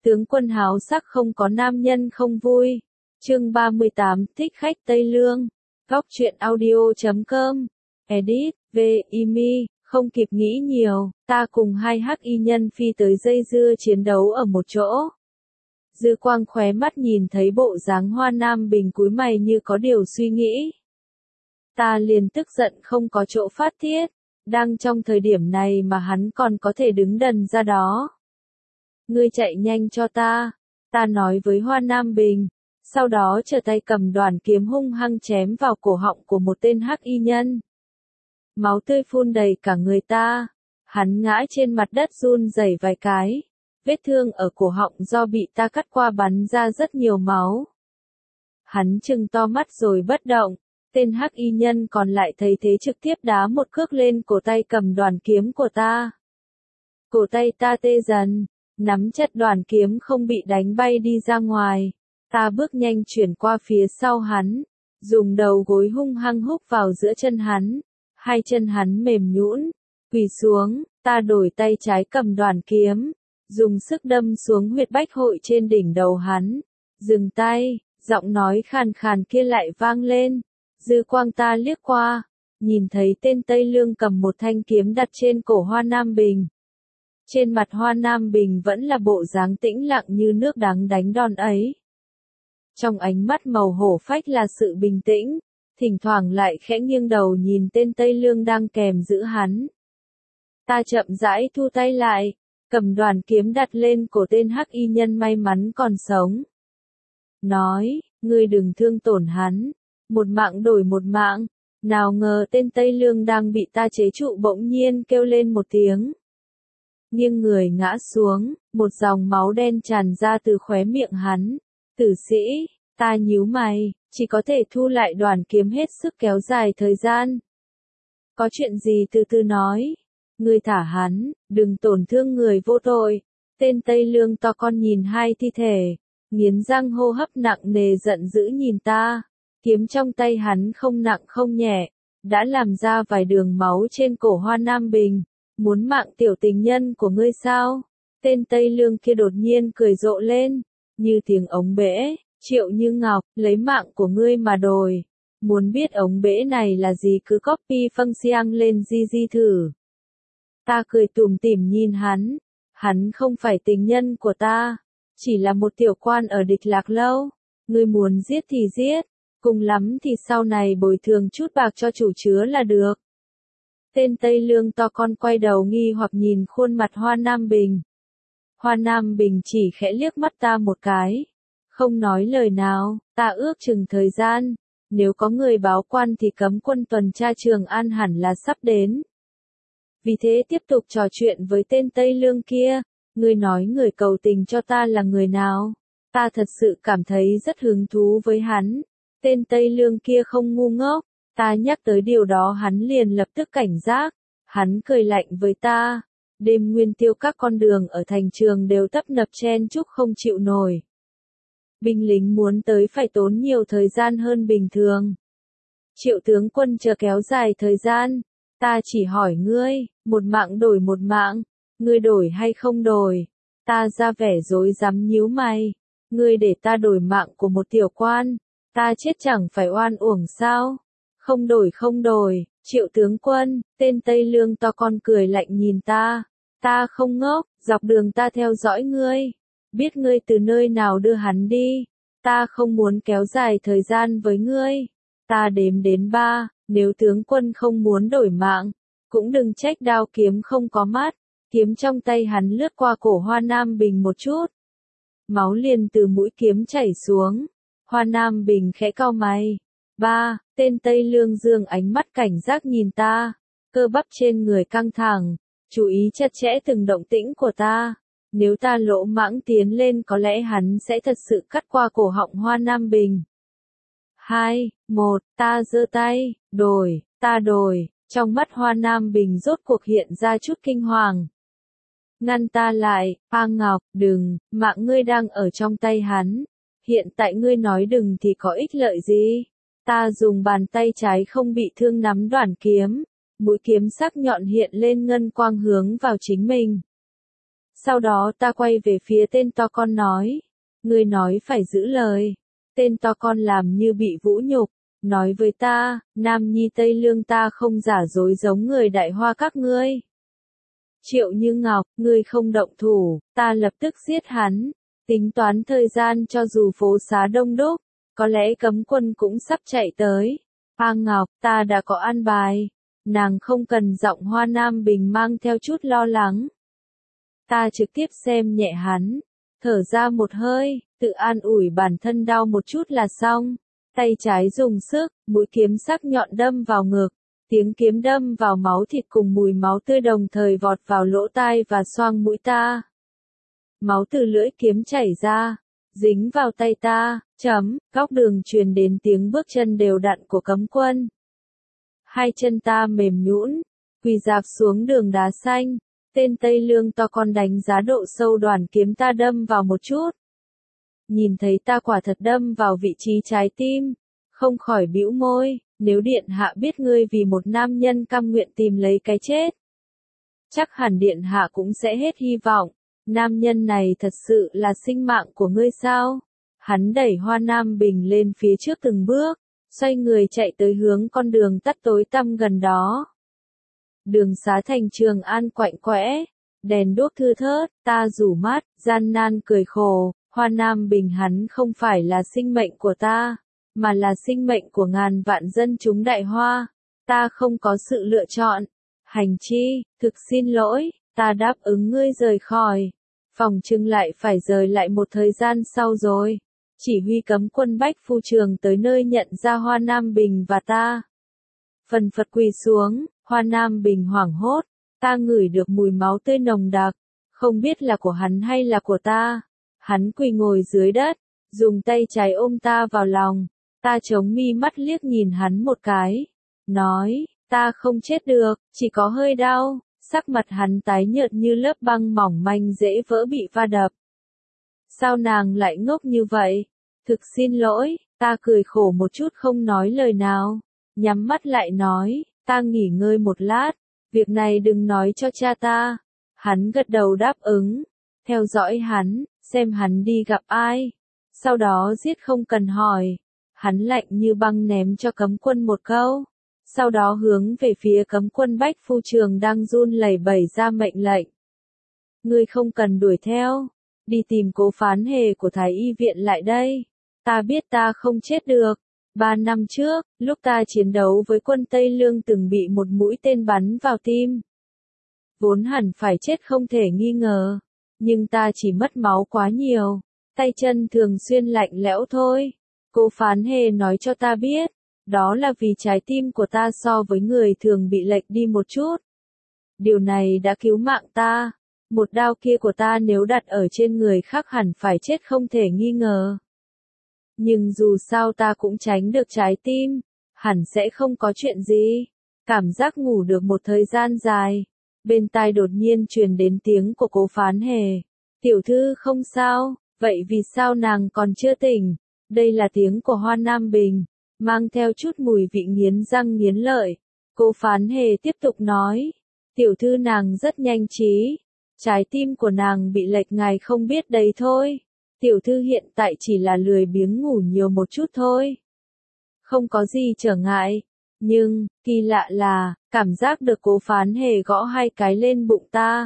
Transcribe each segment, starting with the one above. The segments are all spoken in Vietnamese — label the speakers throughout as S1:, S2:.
S1: Tướng quân háo sắc không có nam nhân không vui. Chương 38, thích khách Tây Lương. Góc truyện audio.com. Edit, V, Imi, không kịp nghĩ nhiều, ta cùng hai hắc y nhân phi tới dây dưa chiến đấu ở một chỗ. Dư quang khóe mắt nhìn thấy bộ dáng Hoa Nam Bình cúi mày như có điều suy nghĩ. Ta liền tức giận không có chỗ phát tiết, đang trong thời điểm này mà hắn còn có thể đứng đần ra đó. Ngươi chạy nhanh cho ta nói với Hoa Nam Bình, sau đó trở tay cầm đoàn kiếm hung hăng chém vào cổ họng của một tên hắc y nhân. Máu tươi phun đầy cả người ta, hắn ngã trên mặt đất run rẩy vài cái, vết thương ở cổ họng do bị ta cắt qua bắn ra rất nhiều máu. Hắn trừng to mắt rồi bất động, tên hắc y nhân còn lại thấy thế trực tiếp đá một cước lên cổ tay cầm đoàn kiếm của ta. Cổ tay ta tê dần, nắm chặt đoàn kiếm không bị đánh bay đi ra ngoài, ta bước nhanh chuyển qua phía sau hắn, dùng đầu gối hung hăng húc vào giữa chân hắn, hai chân hắn mềm nhũn, quỳ xuống, ta đổi tay trái cầm đoàn kiếm, dùng sức đâm xuống huyệt bách hội trên đỉnh đầu hắn. Dừng tay, giọng nói khàn khàn kia lại vang lên. Dư quang ta liếc qua, nhìn thấy tên Tây Lương cầm một thanh kiếm đặt trên cổ Hoa Nam Bình. Trên mặt Hoa Nam Bình vẫn là bộ dáng tĩnh lặng như nước đắng đánh đòn ấy. Trong ánh mắt màu hổ phách là sự bình tĩnh, thỉnh thoảng lại khẽ nghiêng đầu nhìn tên Tây Lương đang kèm giữ hắn. Ta chậm rãi thu tay lại, cầm đoàn kiếm đặt lên cổ tên hắc y nhân may mắn còn sống. Nói, ngươi đừng thương tổn hắn, một mạng đổi một mạng. Nào ngờ tên Tây Lương đang bị ta chế trụ bỗng nhiên kêu lên một tiếng. Nghiêng người ngã xuống, một dòng máu đen tràn ra từ khóe miệng hắn. Tử sĩ, ta nhíu mày, chỉ có thể thu lại đoàn kiếm hết sức kéo dài thời gian. Có chuyện gì từ từ nói. Ngươi thả hắn, đừng tổn thương người vô tội. Tên Tây Lương to con nhìn hai thi thể, nghiến răng hô hấp nặng nề giận dữ nhìn ta. Kiếm trong tay hắn không nặng không nhẹ, đã làm ra vài đường máu trên cổ Hoa Nam Bình. Muốn mạng tiểu tình nhân của ngươi sao? Tên Tây Lương kia đột nhiên cười rộ lên, như tiếng ống bể. Triệu Như Ngọc, lấy mạng của ngươi mà đòi. Muốn biết ống bể này là gì cứ copy function lên GG thử. Ta cười tủm tỉm nhìn hắn không phải tình nhân của ta, chỉ là một tiểu quan ở Địch Lạc Lâu. Ngươi muốn giết thì giết, cùng lắm thì sau này bồi thường chút bạc cho chủ chứa là được. Tên Tây Lương to con quay đầu nghi hoặc nhìn khuôn mặt Hoa Nam Bình. Hoa Nam Bình chỉ khẽ liếc mắt ta một cái, không nói lời nào. Ta ước chừng thời gian, nếu có người báo quan thì cấm quân tuần tra Trường An hẳn là sắp đến. Vì thế tiếp tục trò chuyện với tên Tây Lương kia. Ngươi nói người cầu tình cho ta là người nào? Ta thật sự cảm thấy rất hứng thú với hắn. Tên Tây Lương kia không ngu ngốc. Ta nhắc tới điều đó hắn liền lập tức cảnh giác. Hắn cười lạnh với ta. Đêm nguyên tiêu các con đường ở thành trường đều tấp nập chen chúc không chịu nổi. Binh lính muốn tới phải tốn nhiều thời gian hơn bình thường. Triệu tướng quân chờ kéo dài thời gian. Ta chỉ hỏi ngươi, một mạng đổi một mạng, ngươi đổi hay không đổi? Ta ra vẻ dối rắm nhíu mày. Ngươi để ta đổi mạng của một tiểu quan, ta chết chẳng phải oan uổng sao? Không đổi, Triệu tướng quân, tên Tây Lương to con cười lạnh nhìn ta. Ta không ngốc, dọc đường ta theo dõi ngươi, biết ngươi từ nơi nào đưa hắn đi. Ta không muốn kéo dài thời gian với ngươi. Ta đếm đến 3, nếu tướng quân không muốn đổi mạng, cũng đừng trách đao kiếm không có mắt. Kiếm trong tay hắn lướt qua cổ Hoa Nam Bình một chút. Máu liền từ mũi kiếm chảy xuống. Hoa Nam Bình khẽ cau mày. 3, tên Tây Lương dương ánh mắt cảnh giác nhìn ta. Cơ bắp trên người căng thẳng, chú ý chặt chẽ từng động tĩnh của ta. Nếu ta lỗ mãng tiến lên có lẽ hắn sẽ thật sự cắt qua cổ họng Hoa Nam Bình. 2, 1, ta giơ tay, ta đổi. Trong mắt Hoa Nam Bình rốt cuộc hiện ra chút kinh hoàng. Ngăn ta lại, A Ngọc, đừng, mạng ngươi đang ở trong tay hắn. Hiện tại ngươi nói đừng thì có ích lợi gì? Ta dùng bàn tay trái không bị thương nắm đoàn kiếm. Mũi kiếm sắc nhọn hiện lên ngân quang hướng vào chính mình. Sau đó ta quay về phía tên to con nói. Ngươi nói phải giữ lời. Tên to con làm như bị vũ nhục. Nói với ta, Nam Nhi Tây Lương ta không giả dối giống người Đại Hoa các ngươi. Triệu Như Ngọc, ngươi không động thủ, ta lập tức giết hắn. Tính toán thời gian cho dù phố xá đông đúc, có lẽ cấm quân cũng sắp chạy tới. A Ngọc, ta đã có an bài. Nàng không cần giọng Hoa Nam Bình mang theo chút lo lắng. Ta trực tiếp xem nhẹ hắn, thở ra một hơi, tự an ủi bản thân đau một chút là xong. Tay trái dùng sức, mũi kiếm sắc nhọn đâm vào ngực. Tiếng kiếm đâm vào máu thịt cùng mùi máu tươi đồng thời vọt vào lỗ tai và xoang mũi ta. Máu từ lưỡi kiếm chảy ra, dính vào tay ta, góc đường truyền đến tiếng bước chân đều đặn của cấm quân. Hai chân ta mềm nhũn, quỳ rạp xuống đường đá xanh, tên Tây Lương to con đánh giá độ sâu đoàn kiếm ta đâm vào một chút. Nhìn thấy ta quả thật đâm vào vị trí trái tim, không khỏi bĩu môi, nếu điện hạ biết ngươi vì một nam nhân cam nguyện tìm lấy cái chết, chắc hẳn điện hạ cũng sẽ hết hy vọng. Nam nhân này thật sự là sinh mạng của ngươi sao? Hắn đẩy Hoa Nam Bình lên phía trước từng bước, xoay người chạy tới hướng con đường tắt tối tăm gần đó. Đường xá thành Trường An quạnh quẽ, đèn đuốc thưa thớt, ta rủ mắt, gian nan cười khổ, Hoa Nam Bình hắn không phải là sinh mệnh của ta, mà là sinh mệnh của ngàn vạn dân chúng Đại Hoa. Ta không có sự lựa chọn. Hành chi, thực xin lỗi, ta đáp ứng ngươi rời khỏi. Phòng trưng lại phải rời lại một thời gian sau rồi. Chỉ huy cấm quân Bách Phu Trường tới nơi nhận ra Hoa Nam Bình và ta. Phần phật quỳ xuống, Hoa Nam Bình hoảng hốt, ta ngửi được mùi máu tươi nồng đặc, không biết là của hắn hay là của ta. Hắn quỳ ngồi dưới đất, dùng tay trái ôm ta vào lòng, ta chống mi mắt liếc nhìn hắn một cái, nói, ta không chết được, chỉ có hơi đau. Sắc mặt hắn tái nhợt như lớp băng mỏng manh dễ vỡ bị va đập. Sao nàng lại ngốc như vậy? Thực xin lỗi, ta cười khổ một chút không nói lời nào. Nhắm mắt lại nói, ta nghỉ ngơi một lát, việc này đừng nói cho cha ta. Hắn gật đầu đáp ứng, theo dõi hắn, xem hắn đi gặp ai. Sau đó giết không cần hỏi. Hắn lạnh như băng ném cho cấm quân một câu. Sau đó hướng về phía cấm quân Bách Phu Trường đang run lẩy bẩy ra mệnh lệnh. Ngươi không cần đuổi theo, đi tìm Cố Phán Hề của Thái Y viện lại đây. Ta biết ta không chết được. 3 năm trước, lúc ta chiến đấu với quân Tây Lương từng bị một mũi tên bắn vào tim. Vốn hẳn phải chết không thể nghi ngờ, nhưng ta chỉ mất máu quá nhiều, tay chân thường xuyên lạnh lẽo thôi. Cố Phán Hề nói cho ta biết. Đó là vì trái tim của ta so với người thường bị lệch đi một chút. Điều này đã cứu mạng ta. Một đao kia của ta nếu đặt ở trên người khác hẳn phải chết không thể nghi ngờ. Nhưng dù sao ta cũng tránh được trái tim, hẳn sẽ không có chuyện gì. Cảm giác ngủ được một thời gian dài. Bên tai đột nhiên truyền đến tiếng của Cố Phán Hề. Tiểu thư không sao, vậy vì sao nàng còn chưa tỉnh? Đây là tiếng của Hoa Nam Bình, mang theo chút mùi vị nghiến răng nghiến lợi. Cố Phán Hề tiếp tục nói, tiểu thư nàng rất nhanh trí, trái tim của nàng bị lệch ngài không biết đấy thôi. Tiểu thư hiện tại chỉ là lười biếng ngủ nhiều một chút thôi. Không có gì trở ngại, nhưng, kỳ lạ là, cảm giác được Cố Phán Hề gõ 2 cái lên bụng ta.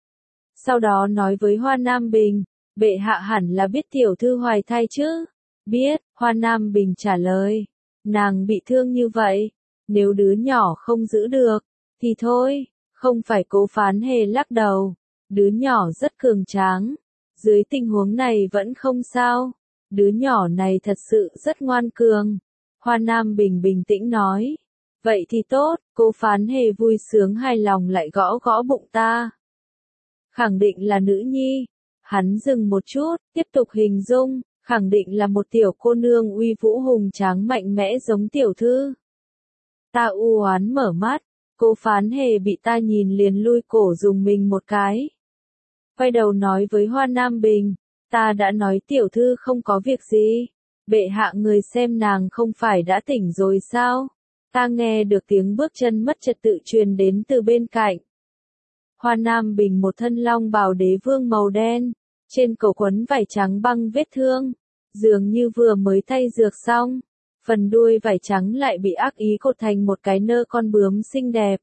S1: Sau đó nói với Hoa Nam Bình, bệ hạ hẳn là biết tiểu thư hoài thai chứ? Biết, Hoa Nam Bình trả lời. Nàng bị thương như vậy, nếu đứa nhỏ không giữ được, thì thôi, không phải. Cố Phán Hề lắc đầu. Đứa nhỏ rất cường tráng, dưới tình huống này vẫn không sao. Đứa nhỏ này thật sự rất ngoan cường. Hoa Nam Bình bình tĩnh nói. Vậy thì tốt, Cố Phán Hề vui sướng hài lòng lại gõ gõ bụng ta. Khẳng định là nữ nhi. Hắn dừng một chút, tiếp tục hình dung. Khẳng định là một tiểu cô nương uy vũ hùng tráng mạnh mẽ giống tiểu thư. Ta u oán mở mắt, Cố Phán Hề bị ta nhìn liền lui cổ dùng mình một cái. Quay đầu nói với Hoa Nam Bình, ta đã nói tiểu thư không có việc gì. Bệ hạ người xem nàng không phải đã tỉnh rồi sao? Ta nghe được tiếng bước chân mất trật tự truyền đến từ bên cạnh. Hoa Nam Bình một thân long bào đế vương màu đen, trên cổ quấn vải trắng băng vết thương, dường như vừa mới thay dược xong. Phần đuôi vải trắng lại bị ác ý cột thành một cái nơ con bướm xinh đẹp.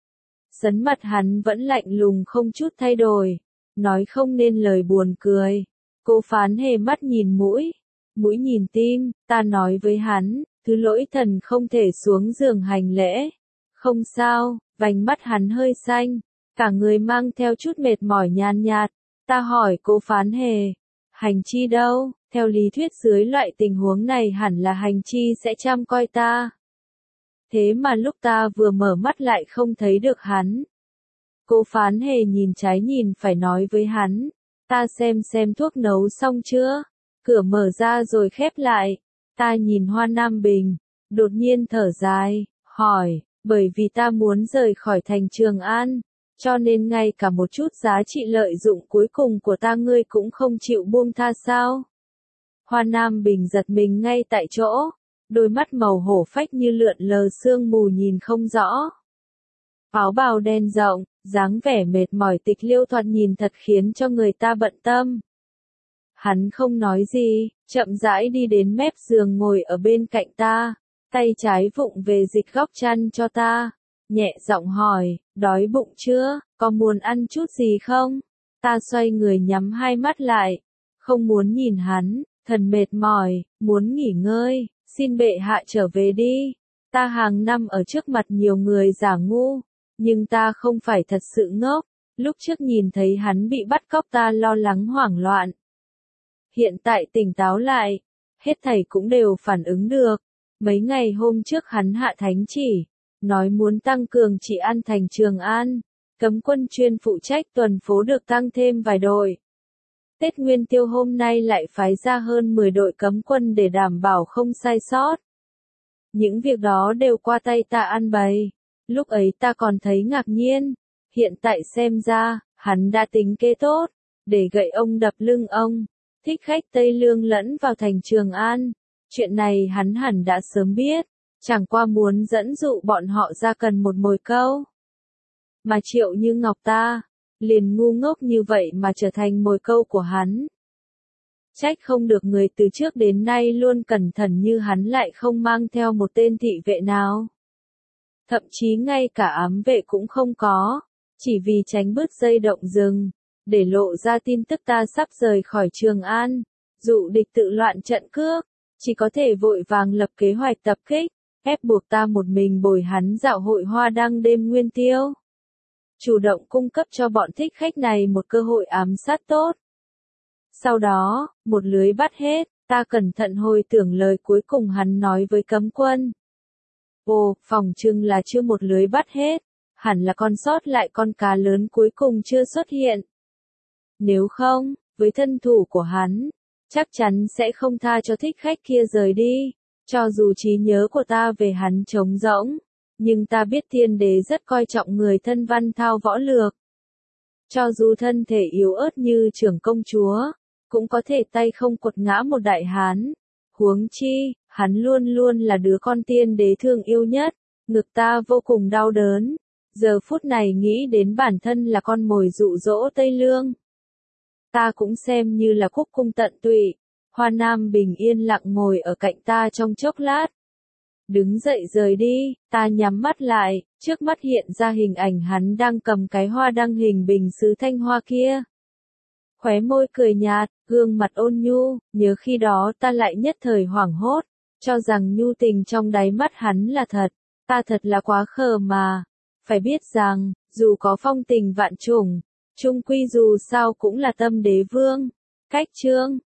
S1: Sấn mặt hắn vẫn lạnh lùng không chút thay đổi, nói không nên lời buồn cười. Cô Phán Hề mắt nhìn mũi, mũi nhìn tim, ta nói với hắn, thứ lỗi thần không thể xuống giường hành lễ. Không sao, vành mắt hắn hơi xanh, cả người mang theo chút mệt mỏi nhàn nhạt. Ta hỏi cô Phán Hề, hành chi đâu? Theo lý thuyết dưới loại tình huống này hẳn là hành chi sẽ chăm coi ta. Thế mà lúc ta vừa mở mắt lại không thấy được hắn. Cô Phán Hề nhìn trái nhìn phải nói với hắn, ta xem thuốc nấu xong chưa? Cửa mở ra rồi khép lại. Ta nhìn Hoa Nam Bình, đột nhiên thở dài, hỏi, bởi vì ta muốn rời khỏi thành Trường An, cho nên ngay cả một chút giá trị lợi dụng cuối cùng của ta ngươi cũng không chịu buông tha sao? Hoa Nam Bình giật mình ngay tại chỗ, đôi mắt màu hổ phách như lượn lờ sương mù nhìn không rõ. Áo bào đen rộng, dáng vẻ mệt mỏi tịch liêu thoạt nhìn thật khiến cho người ta bận tâm. Hắn không nói gì, chậm rãi đi đến mép giường ngồi ở bên cạnh ta, tay trái vụng về dịch góc chăn cho ta, nhẹ giọng hỏi, đói bụng chưa, có muốn ăn chút gì không? Ta xoay người nhắm hai mắt lại, không muốn nhìn hắn, thần mệt mỏi, muốn nghỉ ngơi, xin bệ hạ trở về đi. Ta hàng năm ở trước mặt nhiều người giả ngu, nhưng ta không phải thật sự ngốc, lúc trước nhìn thấy hắn bị bắt cóc ta lo lắng hoảng loạn. Hiện tại tỉnh táo lại, hết thảy cũng đều phản ứng được. Mấy ngày hôm trước hắn hạ thánh chỉ, nói muốn tăng cường trị an thành Trường An, cấm quân chuyên phụ trách tuần phố được tăng thêm vài đội. Tết Nguyên Tiêu hôm nay lại phái ra hơn 10 đội cấm quân để đảm bảo không sai sót. Những việc đó đều qua tay ta ăn bày. Lúc ấy ta còn thấy ngạc nhiên, hiện tại xem ra, hắn đã tính kế tốt, để gậy ông đập lưng ông, thích khách Tây Lương lẫn vào thành Trường An. Chuyện này hắn hẳn đã sớm biết, chẳng qua muốn dẫn dụ bọn họ ra cần một mồi câu. Mà Triệu Như Ngọc ta, liền ngu ngốc như vậy mà trở thành mồi câu của hắn. Trách không được người từ trước đến nay luôn cẩn thận như hắn lại không mang theo một tên thị vệ nào. Thậm chí ngay cả ám vệ cũng không có, chỉ vì tránh bứt dây động rừng, để lộ ra tin tức ta sắp rời khỏi Trường An, dụ địch tự loạn trận cước, chỉ có thể vội vàng lập kế hoạch tập kích, ép buộc ta một mình bồi hắn dạo hội hoa đăng đêm Nguyên Tiêu. Chủ động cung cấp cho bọn thích khách này một cơ hội ám sát tốt. Sau đó, một lưới bắt hết, ta cẩn thận hồi tưởng lời cuối cùng hắn nói với cấm quân. Ồ, phỏng chừng là chưa một lưới bắt hết, hẳn là còn sót lại con cá lớn cuối cùng chưa xuất hiện. Nếu không, với thân thủ của hắn, chắc chắn sẽ không tha cho thích khách kia rời đi, cho dù trí nhớ của ta về hắn trống rỗng, nhưng ta biết Thiên Đế rất coi trọng người thân văn thao võ lược. Cho dù thân thể yếu ớt như trưởng công chúa, cũng có thể tay không quật ngã một đại hán. Huống chi, hắn luôn luôn là đứa con Tiên Đế thương yêu nhất, ngực ta vô cùng đau đớn. Giờ phút này nghĩ đến bản thân là con mồi dụ dỗ Tây Lương. Ta cũng xem như là khúc cung tận tụy. Hoa Nam Bình yên lặng ngồi ở cạnh ta trong chốc lát. Đứng dậy rời đi, ta nhắm mắt lại, trước mắt hiện ra hình ảnh hắn đang cầm cái hoa đăng hình bình sứ thanh hoa kia. Khóe môi cười nhạt, gương mặt ôn nhu, nhớ khi đó ta lại nhất thời hoảng hốt, cho rằng nhu tình trong đáy mắt hắn là thật, ta thật là quá khờ mà. Phải biết rằng, dù có phong tình vạn trùng, chung quy dù sao cũng là tâm đế vương. Cách chương